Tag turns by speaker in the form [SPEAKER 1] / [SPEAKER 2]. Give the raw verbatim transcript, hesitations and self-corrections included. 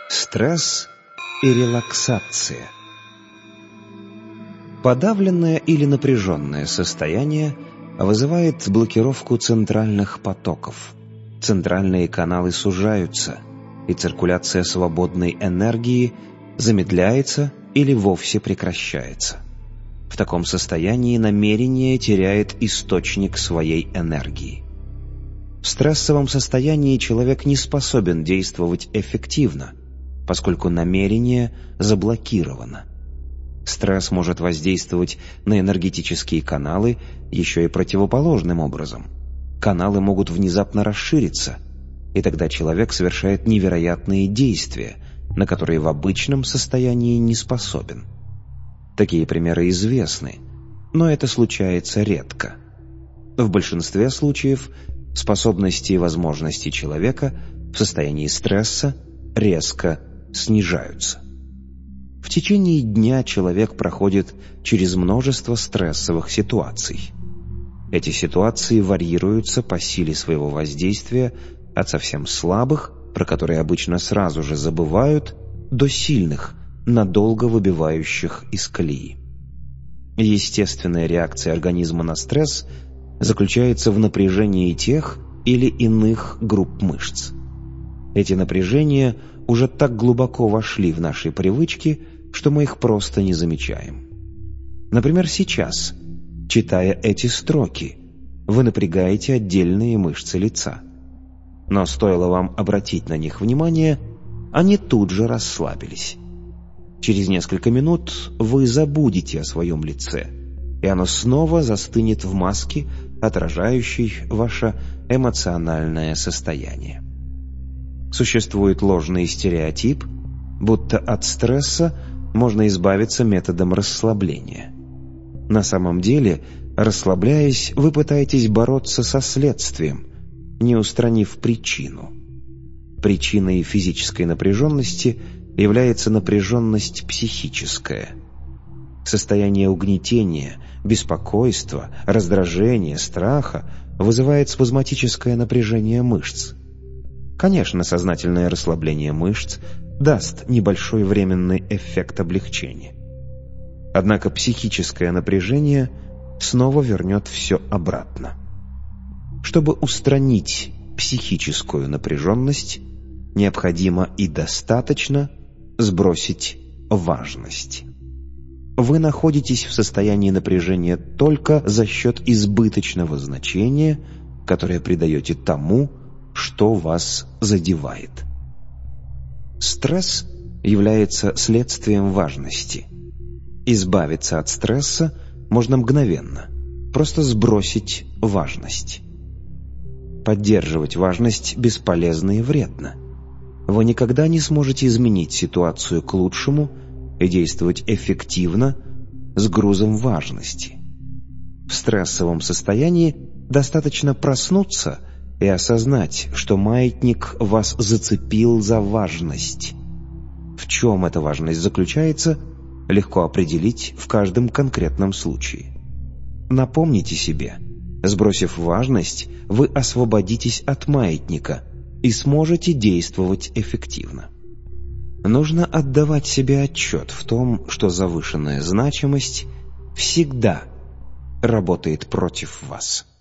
[SPEAKER 1] Стресс и релаксация. Подавленное или напряженное состояние вызывает блокировку центральных потоков. Центральные каналы сужаются, и циркуляция свободной энергии замедляется или вовсе прекращается. В таком состоянии намерение теряет источник своей энергии. В стрессовом состоянии человек не способен действовать эффективно, поскольку намерение заблокировано. Стресс может воздействовать на энергетические каналы еще и противоположным образом. Каналы могут внезапно расшириться, и тогда человек совершает невероятные действия, на которые в обычном состоянии не способен. Такие примеры известны, но это случается редко. В большинстве случаев способности и возможности человека в состоянии стресса резко снижаются. В течение дня человек проходит через множество стрессовых ситуаций. Эти ситуации варьируются по силе своего воздействия от совсем слабых, про которые обычно сразу же забывают, до сильных, надолго выбивающих из колеи. Естественная реакция организма на стресс заключается в напряжении тех или иных групп мышц. Эти напряжения уже так глубоко вошли в наши привычки, что мы их просто не замечаем. Например, сейчас, читая эти строки, вы напрягаете отдельные мышцы лица. Но стоило вам обратить на них внимание, они тут же расслабились. Через несколько минут вы забудете о своем лице, и оно снова застынет в маске, отражающей ваше эмоциональное состояние. Существует ложный стереотип, будто от стресса можно избавиться методом расслабления. На самом деле, расслабляясь, вы пытаетесь бороться со следствием, не устранив причину. Причиной физической напряженности является напряженность психическая. Состояние угнетения, беспокойства, раздражения, страха вызывает спазматическое напряжение мышц. Конечно, сознательное расслабление мышц даст небольшой временный эффект облегчения. Однако психическое напряжение снова вернет все обратно. Чтобы устранить психическую напряженность, необходимо и достаточно сбросить важность. Вы находитесь в состоянии напряжения только за счет избыточного значения, которое придаете тому, что вас задевает. Стресс является следствием важности. Избавиться от стресса можно мгновенно, просто сбросить важность. Поддерживать важность бесполезно и вредно. Вы никогда не сможете изменить ситуацию к лучшему и действовать эффективно с грузом важности. В стрессовом состоянии достаточно проснуться и осознать, что маятник вас зацепил за важность. В чем эта важность заключается, легко определить в каждом конкретном случае. Напомните себе, сбросив важность, вы освободитесь от маятника и сможете действовать эффективно. Нужно отдавать себе отчет в том, что завышенная значимость всегда работает против вас.